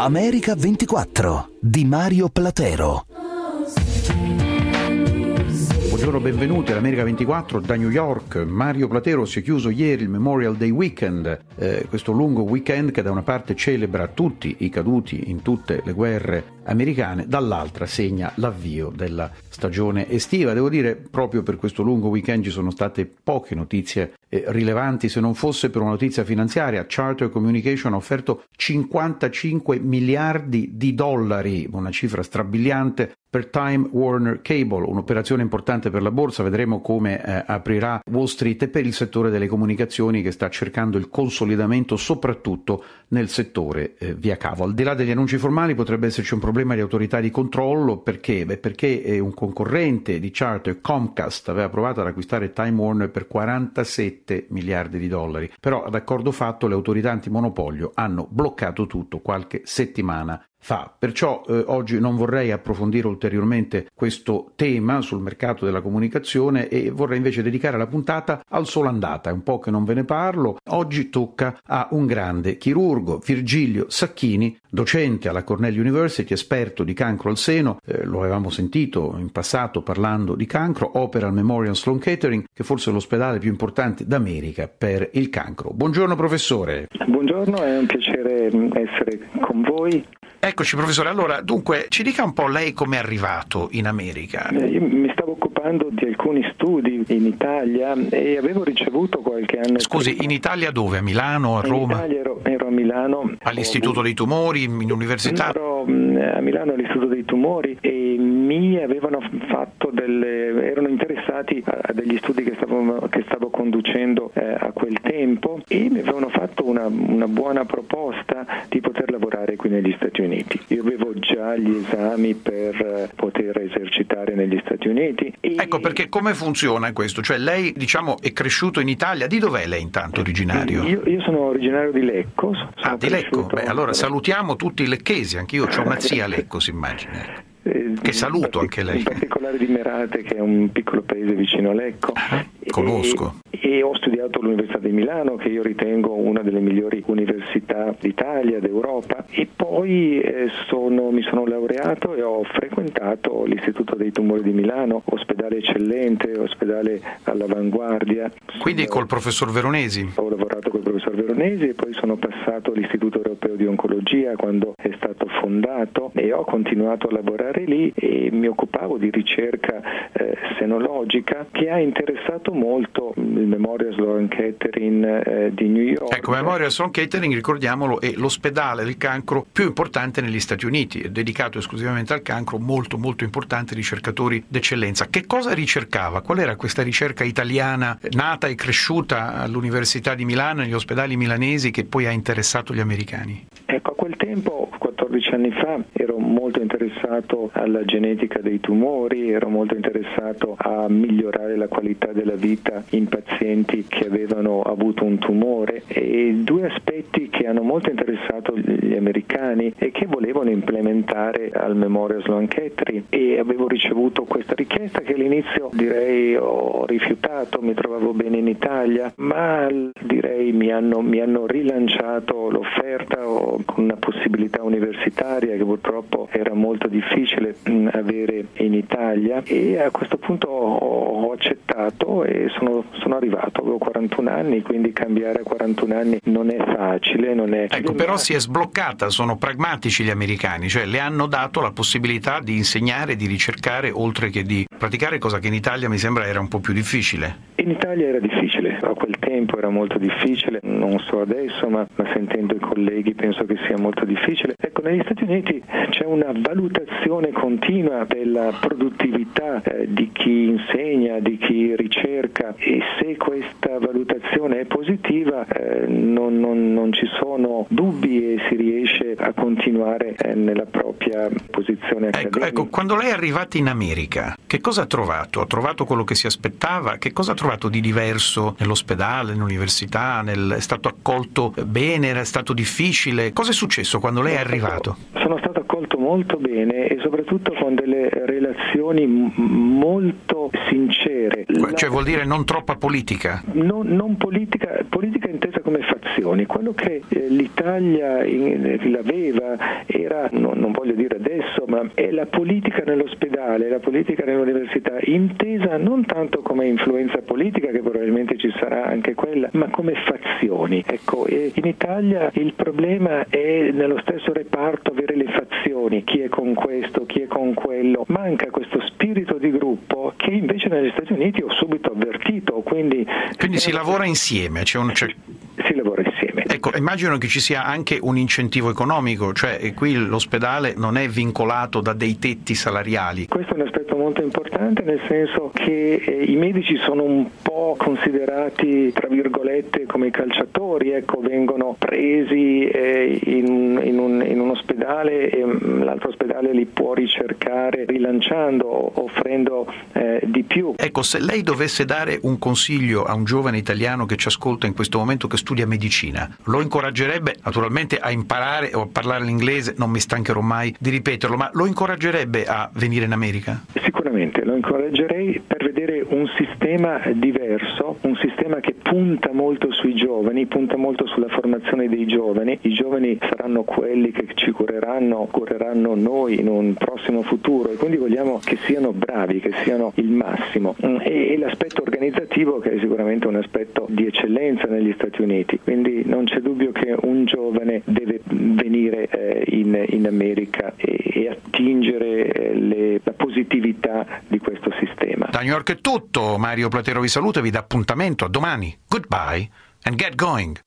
America 24 di Mario Platero. Buongiorno, benvenuti all'America 24 da New York. Mario Platero. Si è chiuso ieri il Memorial Day Weekend, questo lungo weekend che da una parte celebra tutti i caduti in tutte le guerre americane, dall'altra segna l'avvio della stagione estiva. Devo dire, proprio per questo lungo weekend ci sono state poche notizie rilevanti, se non fosse per una notizia finanziaria. Charter Communication ha offerto 55 miliardi di dollari, una cifra strabiliante, per Time Warner Cable, un'operazione importante per la borsa. Vedremo come aprirà Wall Street, e per il settore delle comunicazioni che sta cercando il consolidamento soprattutto nel settore via cavo. Al di là degli annunci formali potrebbe esserci un problema di autorità di controllo. Perché? Perché un concorrente di Charter, Comcast, aveva provato ad acquistare Time Warner per 47 miliardi di dollari, però ad accordo fatto le autorità antimonopolio hanno bloccato tutto qualche settimana fa. Perciò oggi non vorrei approfondire ulteriormente questo tema sul mercato della comunicazione e vorrei invece dedicare la puntata al solo andata. È un po' che non ve ne parlo. Oggi tocca a un grande chirurgo, Virgilio Sacchini, docente alla Cornell University, esperto di cancro al seno. Lo avevamo sentito in passato parlando di cancro. Opera al Memorial Sloan Kettering, che forse è l'ospedale più importante d'America per il cancro. Buongiorno professore. Buongiorno, è un piacere essere con voi. Eccoci professore, allora dunque ci dica un po' lei come è arrivato in America. Io mi stavo occupando di alcuni studi in Italia e avevo ricevuto qualche anno. Scusi, in Italia dove? A Milano, a Roma? In Italia ero a Milano. All'Istituto dei Tumori, in università? Ero a Milano all'Istituto dei Tumori e mi avevano fatto erano interessati a degli studi che stavo conducendo a quel tempo, e mi avevano fatto una buona proposta di poter lavorare qui negli Stati Uniti. Io avevo già gli esami per poter esercitare negli Stati Uniti. Ecco, perché come funziona questo? Cioè lei, diciamo, è cresciuto in Italia. Di dov'è lei intanto originario? Io sono originario di Lecco. Di Lecco? Beh, allora salutiamo tutti i lecchesi, anch'io ho una zia a Lecco, si immagina. Che saluto anche lei. In particolare di Merate, che è un piccolo paese vicino a Lecco. Conosco. E ho studiato all'Università di Milano, che io ritengo una delle migliori università d'Italia, d'Europa, e poi mi sono laureato e ho frequentato l'Istituto dei Tumori di Milano, ospedale eccellente, ospedale all'avanguardia. Quindi col professor Veronesi? Ho lavorato col professor Veronesi e poi sono passato all'Istituto Europeo di Oncologia quando è stato fondato, e ho continuato a lavorare lì e mi occupavo di ricerca senologica, che ha interessato molto il Memorial Sloan Kettering di New York. Ecco, Memorial Sloan Kettering, ricordiamolo, è l'ospedale del cancro più importante negli Stati Uniti, è dedicato esclusivamente al cancro, molto molto importante, ricercatori d'eccellenza. Che cosa ricercava? Qual era questa ricerca italiana nata e cresciuta all'Università di Milano, negli ospedali milanesi, che poi ha interessato gli americani? Ecco, a quel tempo, 14 anni fa, ero molto interessato alla genetica dei tumori, ero molto interessato a migliorare la qualità della vita in pazienti che avevano avuto un tumore, e due aspetti che hanno molto interessato gli americani e che volevano implementare al Memorial Sloan Kettering, e avevo ricevuto questa richiesta che all'inizio direi ho rifiutato, mi trovavo bene in Italia, ma direi mi hanno rilanciato l'offerta con una possibilità universitaria che purtroppo era molto difficile avere in Italia, e a questo punto ho accettato e sono arrivato. Avevo 41 anni, quindi cambiare a 41 anni non è facile. Ecco, però si è sbloccata, sono pragmatici gli americani, cioè le hanno dato la possibilità di insegnare, di ricercare, oltre che di praticare, cosa che in Italia mi sembra era un po' più difficile. In Italia era difficile, a quel tempo era molto difficile, non so adesso, ma sentendo i colleghi penso che sia molto difficile. Ecco, negli Stati Uniti c'è una valutazione continua della produttività di chi insegna, di chi ricerca, e se questa valutazione è positiva non ci sono dubbi e si riesce a continuare nella propria posizione accademica. Ecco, quando lei è arrivata in America, che cosa ha trovato? Ha trovato quello che si aspettava? Che cosa ha trovato di diverso nell'ospedale, nell'università? È stato accolto bene? Era stato difficile? Cosa è successo quando lei è arrivato? Sono stato accolto molto bene e soprattutto con delle relazioni molto sincere. Cioè vuol dire non troppa politica? Non politica intesa come sono le fazioni. Quello che l'Italia l'aveva era, non voglio dire adesso, ma è la politica nell'ospedale, la politica nell'università, intesa non tanto come influenza politica, che probabilmente ci sarà anche quella, ma come fazioni. Ecco, e in Italia il problema è nello stesso reparto avere le fazioni, chi è con questo, chi è con quello. Manca questo spirito di gruppo che invece negli Stati Uniti ho subito avvertito. Quindi si lavora insieme, si lavora insieme. Ecco, immagino che ci sia anche un incentivo economico, cioè qui l'ospedale non è vincolato da dei tetti salariali. Questo è un aspetto molto importante, nel senso che i medici sono un po' considerati, tra virgolette, come i calciatori, ecco, vengono presi in un ospedale e l'altro ospedale li può ricercare rilanciando, offrendo di più. Ecco, se lei dovesse dare un consiglio a un giovane italiano che ci ascolta in questo momento, che studia medicina, lo incoraggerebbe naturalmente a imparare o a parlare l'inglese, non mi stancherò mai di ripeterlo, ma lo incoraggerebbe a venire in America? Sicuramente, lo incoraggerei per vedere un sistema diverso, un sistema che punta molto sui giovani, punta molto sulla formazione dei giovani. I giovani saranno quelli che ci cureranno noi in un prossimo futuro, e quindi vogliamo che siano bravi, che siano il massimo. E l'aspetto organizzativo, che è sicuramente un aspetto di eccellenza negli Stati Uniti, quindi non c'è dubbio che un giovane deve venire in America e attingere la positività di questo sistema. Da New York è tutto, Mario Platero vi saluta e vi dà appuntamento a domani. Goodbye and get going.